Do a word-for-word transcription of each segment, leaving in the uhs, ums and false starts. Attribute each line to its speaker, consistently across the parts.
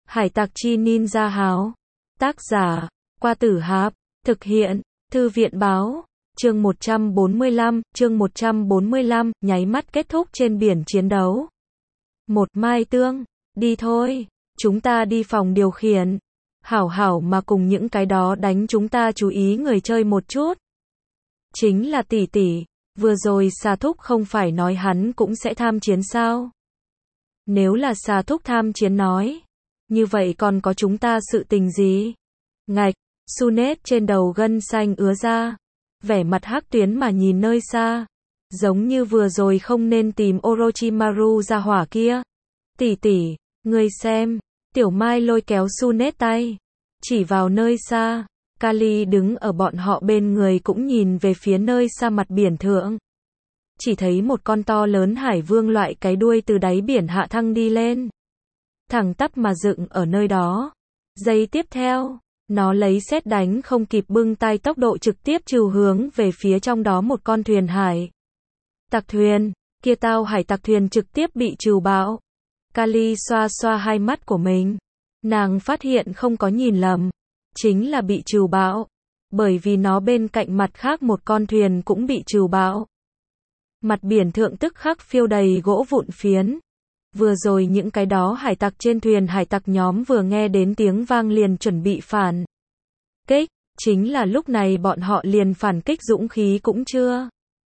Speaker 1: Hải tặc chi ninja háo. Tác giả, Qua Tử Hạp. Thực hiện, Thư viện báo. Chương một trăm bốn mươi lăm, chương một trăm bốn mươi lăm, nháy mắt kết thúc trên biển chiến đấu. Một Mai Tương, đi thôi, chúng ta đi phòng điều khiển. Hảo hảo mà cùng những cái đó đánh chúng ta chú ý người chơi một chút. Chính là tỷ tỷ, vừa rồi Xà Thúc không phải nói hắn cũng sẽ tham chiến sao? Nếu là Xà Thúc tham chiến nói, như vậy còn có chúng ta sự tình gì? Ngạch, Sunet trên đầu gân xanh ứa ra, vẻ mặt hắc tuyến mà nhìn nơi xa, giống như vừa rồi không nên tìm Orochimaru ra hỏa kia. Tỷ tỷ, ngươi xem, Tiểu Mai lôi kéo Sunet tay, chỉ vào nơi xa. Kali đứng ở bọn họ bên người cũng nhìn về phía nơi xa mặt biển thượng. Chỉ thấy một con to lớn hải vương loại cái đuôi từ đáy biển hạ thăng đi lên. Thẳng tắp mà dựng ở nơi đó. Giây tiếp theo, nó lấy sét đánh không kịp bưng tay tốc độ trực tiếp trừ hướng về phía trong đó một con thuyền hải tặc thuyền. Kia tao hải tặc thuyền trực tiếp bị trừ bão. Kali xoa xoa hai mắt của mình. Nàng phát hiện không có nhìn lầm. Chính là bị trừ bão. Bởi vì nó bên cạnh mặt khác một con thuyền cũng bị trừ bão. Mặt biển thượng tức khắc phiêu đầy gỗ vụn phiến. Vừa rồi những cái đó hải tặc trên thuyền hải tặc nhóm vừa nghe đến tiếng vang liền chuẩn bị phản kích. Chính là lúc này bọn họ liền phản kích dũng khí cũng chưa.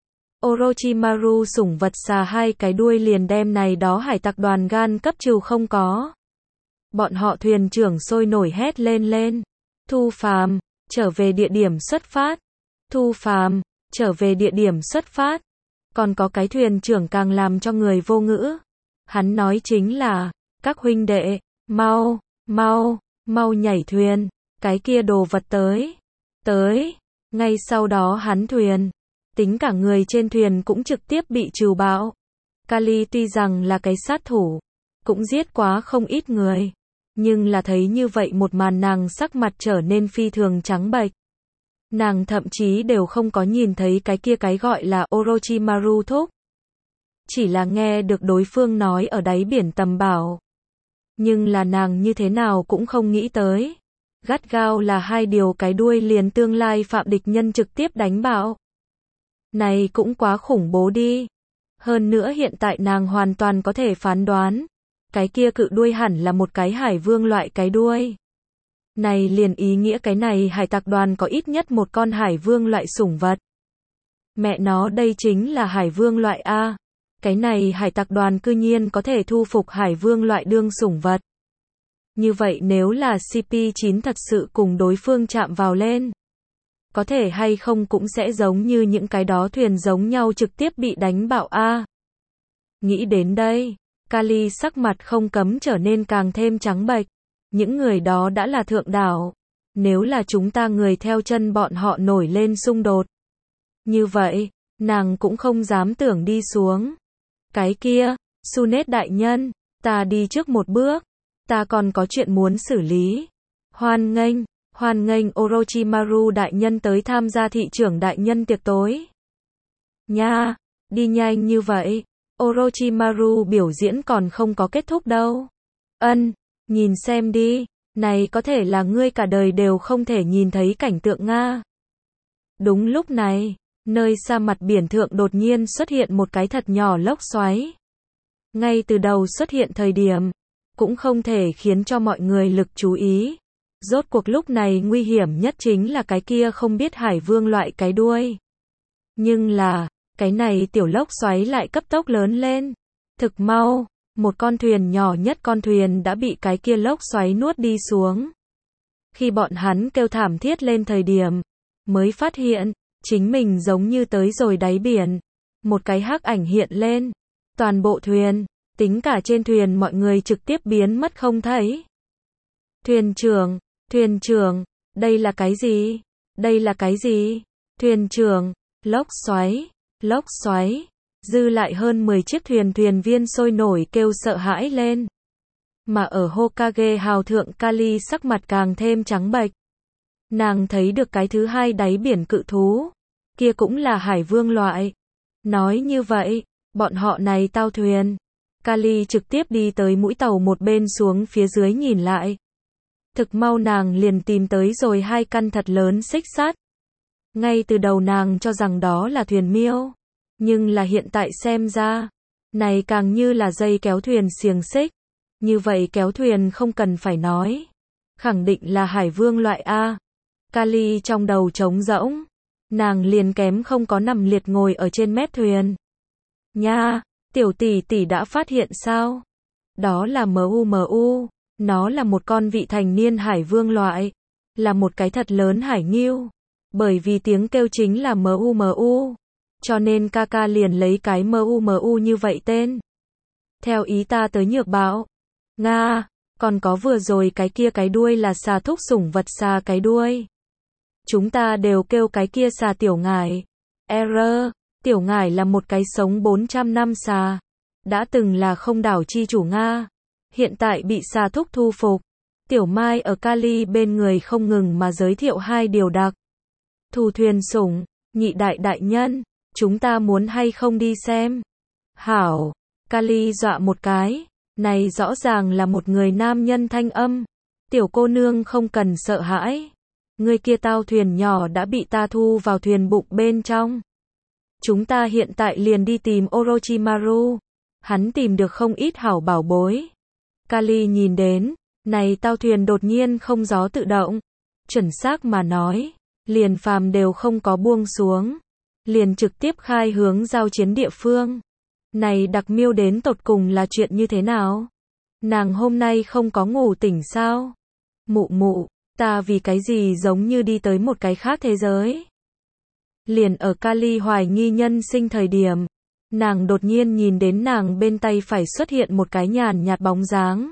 Speaker 1: Orochimaru sủng vật xà hai cái đuôi liền đem này đó hải tặc đoàn gan cấp trừ không có. Bọn họ thuyền trưởng sôi nổi hét lên lên. Thu Phàm, trở về địa điểm xuất phát. Thu Phàm, trở về địa điểm xuất phát. Còn có cái thuyền trưởng càng làm cho người vô ngữ. Hắn nói chính là, các huynh đệ, mau, mau, mau nhảy thuyền, cái kia đồ vật tới, tới. Ngay sau đó hắn thuyền, tính cả người trên thuyền cũng trực tiếp bị trừ bão. Kali tuy rằng là cái sát thủ, cũng giết quá không ít người. Nhưng là thấy như vậy một màn nàng sắc mặt trở nên phi thường trắng bệch. Nàng thậm chí đều không có nhìn thấy cái kia cái gọi là Orochimaru thúc. Chỉ là nghe được đối phương nói ở đáy biển tầm bảo. Nhưng là nàng như thế nào cũng không nghĩ tới. Gắt gao là hai điều cái đuôi liền tương lai phạm địch nhân trực tiếp đánh bạo. Này cũng quá khủng bố đi. Hơn nữa hiện tại nàng hoàn toàn có thể phán đoán. Cái kia cự đuôi hẳn là một cái hải vương loại cái đuôi. Này liền ý nghĩa cái này hải tặc đoàn có ít nhất một con hải vương loại sủng vật. Mẹ nó đây chính là hải vương loại A. Cái này hải tặc đoàn cư nhiên có thể thu phục hải vương loại đương sủng vật. Như vậy nếu là xê pê chín thật sự cùng đối phương chạm vào lên. Có thể hay không cũng sẽ giống như những cái đó thuyền giống nhau trực tiếp bị đánh bạo A. Nghĩ đến đây. Kali sắc mặt không cấm trở nên càng thêm trắng bệch. Những người đó đã là thượng đảo. Nếu là chúng ta người theo chân bọn họ nổi lên xung đột. Như vậy, nàng cũng không dám tưởng đi xuống. Cái kia, Sunet đại nhân, ta đi trước một bước. Ta còn có chuyện muốn xử lý. Hoan nghênh, hoan nghênh Orochimaru đại nhân tới tham gia thị trưởng đại nhân tiệc tối. Nha, đi nhanh như vậy. Orochimaru biểu diễn còn không có kết thúc đâu. Ân, nhìn xem đi, này có thể là ngươi cả đời đều không thể nhìn thấy cảnh tượng Nga. Đúng lúc này, nơi xa mặt biển thượng đột nhiên xuất hiện một cái thật nhỏ lốc xoáy. Ngay từ đầu xuất hiện thời điểm, cũng không thể khiến cho mọi người lực chú ý. Rốt cuộc lúc này nguy hiểm nhất chính là cái kia không biết hải vương loại cái đuôi. Nhưng là, cái này tiểu lốc xoáy lại cấp tốc lớn lên. Thực mau, một con thuyền nhỏ nhất con thuyền đã bị cái kia lốc xoáy nuốt đi xuống. Khi bọn hắn kêu thảm thiết lên thời điểm, mới phát hiện, chính mình giống như tới rồi đáy biển. Một cái hắc ảnh hiện lên. Toàn bộ thuyền, tính cả trên thuyền mọi người trực tiếp biến mất không thấy. Thuyền trưởng, thuyền trưởng, đây là cái gì? Đây là cái gì? Thuyền trưởng, lốc xoáy. Lốc xoáy, dư lại hơn mười chiếc thuyền thuyền viên sôi nổi kêu sợ hãi lên. Mà ở Hokage hào thượng Kali sắc mặt càng thêm trắng bệch. Nàng thấy được cái thứ hai đáy biển cự thú. Kia cũng là hải vương loại. Nói như vậy, bọn họ này tao thuyền. Kali trực tiếp đi tới mũi tàu một bên xuống phía dưới nhìn lại. Thực mau nàng liền tìm tới rồi hai căn thật lớn xích sắt. Ngay từ đầu nàng cho rằng đó là thuyền miêu. Nhưng là hiện tại xem ra, này càng như là dây kéo thuyền xiềng xích. Như vậy kéo thuyền không cần phải nói. Khẳng định là hải vương loại A. Kali trong đầu trống rỗng. Nàng liền kém không có nằm liệt ngồi ở trên mép thuyền. Nha, tiểu tỷ tỷ đã phát hiện sao? Đó là mu mu. Nó là một con vị thành niên hải vương loại. Là một cái thật lớn hải ngưu. Bởi vì tiếng kêu chính là mu mu. Cho nên ca ca liền lấy cái mu mu như vậy tên. Theo ý ta tới nhược bạo. Nga, còn có vừa rồi cái kia cái đuôi là xà thúc sủng vật xà cái đuôi. Chúng ta đều kêu cái kia xà tiểu ngải. R, tiểu ngải là một cái sống bốn trăm năm xà. Đã từng là không đảo chi chủ Nga. Hiện tại bị xà thúc thu phục. Tiểu Mai ở Kali bên người không ngừng mà giới thiệu hai điều đặc. Thù thuyền sủng, nhị đại đại nhân, chúng ta muốn hay không đi xem. Hảo, Kali dọa một cái. Này rõ ràng là một người nam nhân thanh âm. Tiểu cô nương không cần sợ hãi. Người kia tao thuyền nhỏ đã bị ta thu vào thuyền bụng bên trong. Chúng ta hiện tại liền đi tìm Orochimaru. Hắn tìm được không ít hảo bảo bối. Kali nhìn đến, này tao thuyền đột nhiên không gió tự động. Chuẩn xác mà nói, liền phàm đều không có buông xuống. Liền trực tiếp khai hướng giao chiến địa phương. Này đặc miêu đến tột cùng là chuyện như thế nào? Nàng hôm nay không có ngủ tỉnh sao? Mụ mụ, ta vì cái gì giống như đi tới một cái khác thế giới? Liền ở Kali hoài nghi nhân sinh thời điểm, nàng đột nhiên nhìn đến nàng bên tay phải xuất hiện một cái nhàn nhạt bóng dáng.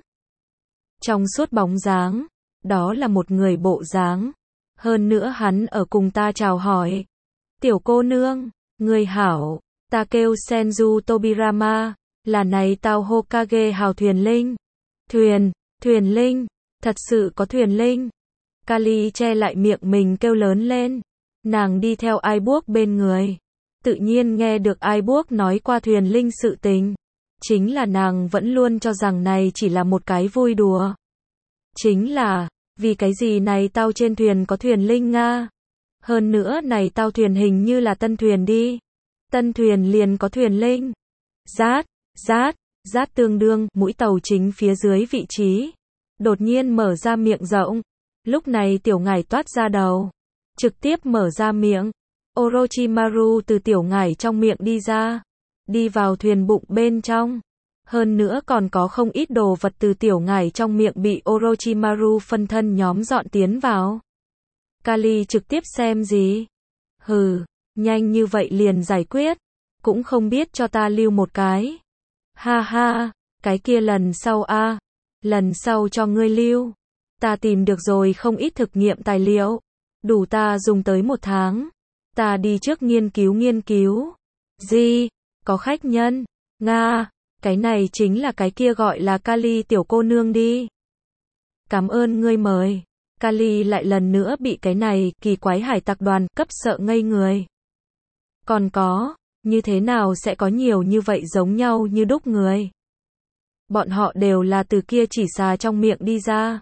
Speaker 1: Trong suốt bóng dáng, đó là một người bộ dáng. Hơn nữa hắn ở cùng ta chào hỏi. Tiểu cô nương, người hảo. Ta kêu Senju Tobirama, là này tao Hokage hào thuyền linh. Thuyền, thuyền linh, thật sự có thuyền linh. Kali che lại miệng mình kêu lớn lên. Nàng đi theo ai buốc bên người. Tự nhiên nghe được ai buốc nói qua thuyền linh sự tình. Chính là nàng vẫn luôn cho rằng này chỉ là một cái vui đùa. Chính là, vì cái gì này tao trên thuyền có thuyền linh Nga. Hơn nữa này tao thuyền hình như là tân thuyền đi. Tân thuyền liền có thuyền linh. Rát, rát, rát tương đương, mũi tàu chính phía dưới vị trí. Đột nhiên mở ra miệng rộng. Lúc này tiểu ngải toát ra đầu. Trực tiếp mở ra miệng. Orochimaru từ tiểu ngải trong miệng đi ra. Đi vào thuyền bụng bên trong. Hơn nữa còn có không ít đồ vật từ tiểu ngải trong miệng bị Orochimaru phân thân nhóm dọn tiến vào. Kali trực tiếp xem gì? Hừ. Nhanh như vậy liền giải quyết, cũng không biết cho ta lưu một cái. Ha ha, cái kia lần sau a, à. Lần sau cho ngươi lưu. Ta tìm được rồi không ít thực nghiệm tài liệu, đủ ta dùng tới một tháng. Ta đi trước nghiên cứu nghiên cứu. Gì? Có khách nhân? Nga, cái này chính là cái kia gọi là Kali tiểu cô nương đi. Cảm ơn ngươi mời. Kali lại lần nữa bị cái này kỳ quái hải tặc đoàn cấp sợ ngây người. Còn có, như thế nào sẽ có nhiều như vậy giống nhau như đúc người? Bọn họ đều là từ kia chỉ xà trong miệng đi ra.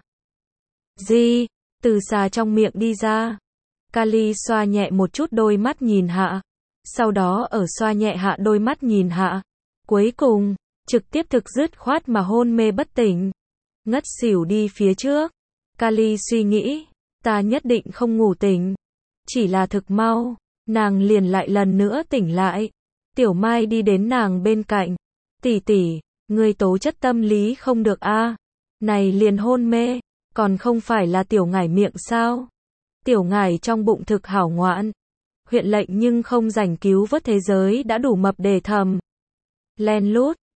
Speaker 1: Gì? Từ xà trong miệng đi ra? Kali xoa nhẹ một chút đôi mắt nhìn hạ. Sau đó ở xoa nhẹ hạ đôi mắt nhìn hạ. Cuối cùng, trực tiếp thực dứt khoát mà hôn mê bất tỉnh. Ngất xỉu đi phía trước. Kali suy nghĩ, ta nhất định không ngủ tỉnh. Chỉ là thực mau. Nàng liền lại lần nữa tỉnh lại. Tiểu Mai đi đến nàng bên cạnh. Tỷ tỷ, ngươi tố chất tâm lý không được a. À? Này liền hôn mê, còn không phải là tiểu ngải miệng sao? Tiểu ngải trong bụng thực hảo ngoạn. Huyện lệnh nhưng không rảnh cứu vớt thế giới đã đủ mập để thầm. Len lút,